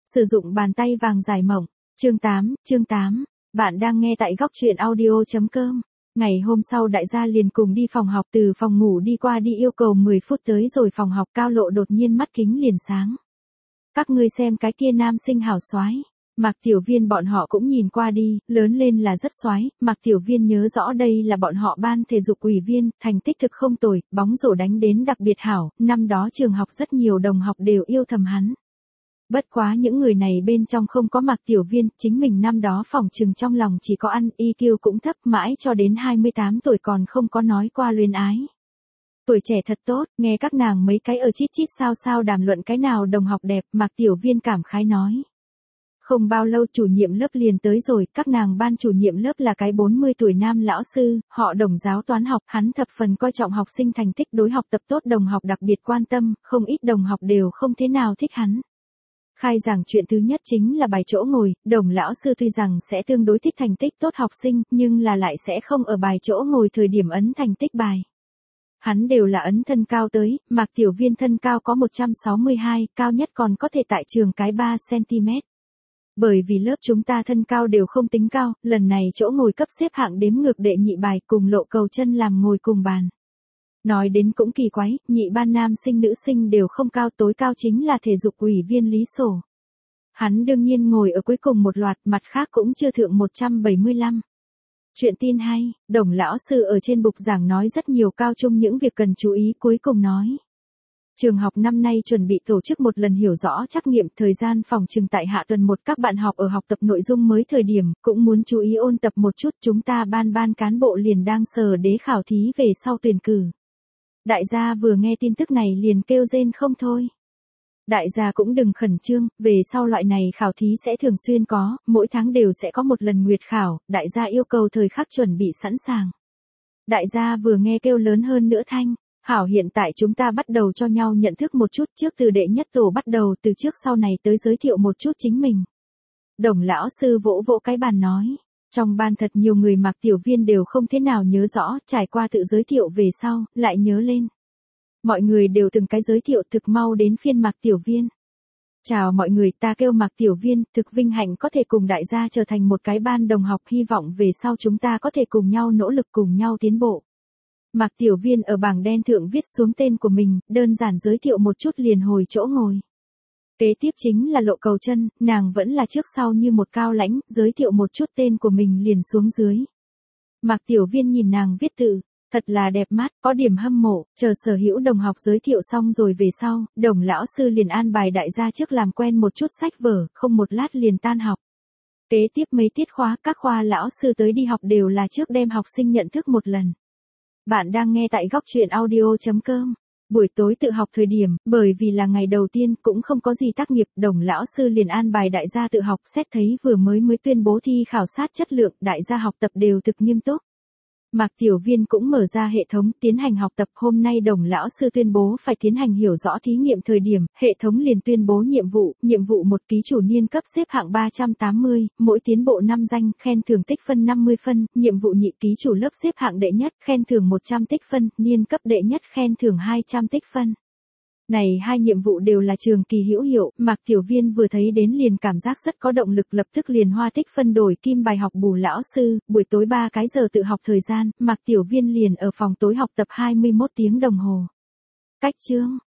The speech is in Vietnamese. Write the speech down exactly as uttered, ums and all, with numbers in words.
Sử dụng bàn tay vàng giải mộng. Chương tám, chương tám. Bạn đang nghe tại góc truyện audio.com. Ngày hôm sau đại gia liền cùng đi phòng học, từ phòng ngủ đi qua đi yêu cầu mười phút tới rồi phòng học. Cao Lộ đột nhiên mắt kính liền sáng. Các ngươi xem cái kia nam sinh hảo soái. Mạc Tiểu Viên bọn họ cũng nhìn qua đi, lớn lên là rất soái. Mạc Tiểu Viên nhớ rõ đây là bọn họ ban thể dục ủy viên, thành tích thực không tồi, bóng rổ đánh đến đặc biệt hảo, năm đó trường học rất nhiều đồng học đều yêu thầm hắn. Bất quá những người này bên trong không có Mạc Tiểu Viên, chính mình năm đó phỏng chừng trong lòng chỉ có ăn, i kiu cũng thấp, mãi cho đến hai mươi tám tuổi còn không có nói qua luyến ái. Tuổi trẻ thật tốt, nghe các nàng mấy cái ở chít chít sao sao đàm luận cái nào đồng học đẹp, Mạc Tiểu Viên cảm khái nói. Không bao lâu chủ nhiệm lớp liền tới rồi, các nàng ban chủ nhiệm lớp là cái bốn mươi tuổi nam lão sư, họ Đồng, giáo toán học, hắn thập phần coi trọng học sinh thành tích, đối học tập tốt đồng học đặc biệt quan tâm, không ít đồng học đều không thế nào thích hắn. Khai giảng chuyện thứ nhất chính là bài chỗ ngồi, Đồng lão sư tuy rằng sẽ tương đối thích thành tích tốt học sinh, nhưng là lại sẽ không ở bài chỗ ngồi thời điểm ấn thành tích bài. Hắn đều là ấn thân cao tới, Mạc Tiểu Viên thân cao có một trăm sáu mươi hai, cao nhất còn có thể tại trường cái ba xăng-ti-mét. Bởi vì lớp chúng ta thân cao đều không tính cao, lần này chỗ ngồi cấp xếp hạng đếm ngược đệ nhị bài cùng Lộ cầu chân làm ngồi cùng bàn. Nói đến cũng kỳ quái, nhị ban nam sinh nữ sinh đều không cao, tối cao chính là thể dục ủy viên Lý Sổ. Hắn đương nhiên ngồi ở cuối cùng một loạt, mặt khác cũng chưa thượng một trăm bảy mươi lăm. Chuyện tin hay, Đồng lão sư ở trên bục giảng nói rất nhiều cao trung những việc cần chú ý, cuối cùng nói. Trường học năm nay chuẩn bị tổ chức một lần hiểu rõ trắc nghiệm, thời gian phòng trường tại hạ tuần một, các bạn học ở học tập nội dung mới thời điểm, cũng muốn chú ý ôn tập một chút, chúng ta ban ban cán bộ liền đang sờ đế khảo thí về sau tuyển cử. Đại gia vừa nghe tin tức này liền kêu rên không thôi. Đại gia cũng đừng khẩn trương, về sau loại này khảo thí sẽ thường xuyên có, mỗi tháng đều sẽ có một lần nguyệt khảo, đại gia yêu cầu thời khắc chuẩn bị sẵn sàng. Đại gia vừa nghe kêu lớn hơn nữa thanh. Hảo, hiện tại chúng ta bắt đầu cho nhau nhận thức một chút, trước từ đệ nhất tổ bắt đầu, từ trước sau này tới giới thiệu một chút chính mình. Đồng lão sư vỗ vỗ cái bàn nói. Trong ban thật nhiều người Mạc Tiểu Viên đều không thế nào nhớ rõ, trải qua tự giới thiệu về sau, lại nhớ lên. Mọi người đều từng cái giới thiệu, thực mau đến phiên Mạc Tiểu Viên. Chào mọi người, ta kêu Mạc Tiểu Viên, thực vinh hạnh có thể cùng đại gia trở thành một cái ban đồng học, hy vọng về sau chúng ta có thể cùng nhau nỗ lực, cùng nhau tiến bộ. Mạc Tiểu Viên ở bảng đen thượng viết xuống tên của mình, đơn giản giới thiệu một chút liền hồi chỗ ngồi. Kế tiếp chính là Lộ cầu chân, nàng vẫn là trước sau như một cao lãnh, giới thiệu một chút tên của mình liền xuống dưới. Mạc Tiểu Viên nhìn nàng viết tự, thật là đẹp mắt, có điểm hâm mộ, chờ sở hữu đồng học giới thiệu xong rồi về sau, Đồng lão sư liền an bài đại gia trước làm quen một chút sách vở, không một lát liền tan học. Kế tiếp mấy tiết khóa, các khoa lão sư tới đi học đều là trước đem học sinh nhận thức một lần. Bạn đang nghe tại góc truyện audio.com. Buổi tối tự học thời điểm, bởi vì là ngày đầu tiên cũng không có gì tác nghiệp, Đồng lão sư liền an bài đại gia tự học, xét thấy vừa mới mới tuyên bố thi khảo sát chất lượng, đại gia học tập đều thực nghiêm túc. Mạc Tiểu Viên cũng mở ra hệ thống tiến hành học tập, hôm nay Đồng lão sư tuyên bố phải tiến hành hiểu rõ thí nghiệm thời điểm, hệ thống liền tuyên bố nhiệm vụ, nhiệm vụ một, ký chủ niên cấp xếp hạng ba trăm tám mươi, mỗi tiến bộ năm danh, khen thưởng tích phân năm mươi phân, nhiệm vụ nhị, ký chủ lớp xếp hạng đệ nhất, khen thưởng một trăm tích phân, niên cấp đệ nhất khen thưởng hai trăm tích phân. Này hai nhiệm vụ đều là trường kỳ hữu hiệu, Mạc Tiểu Viên vừa thấy đến liền cảm giác rất có động lực, lập tức liền hoa tích phân đổi kim bài học bù lão sư, buổi tối ba cái giờ tự học thời gian, Mạc Tiểu Viên liền ở phòng tối học tập hai mươi mốt tiếng đồng hồ. Cách chương,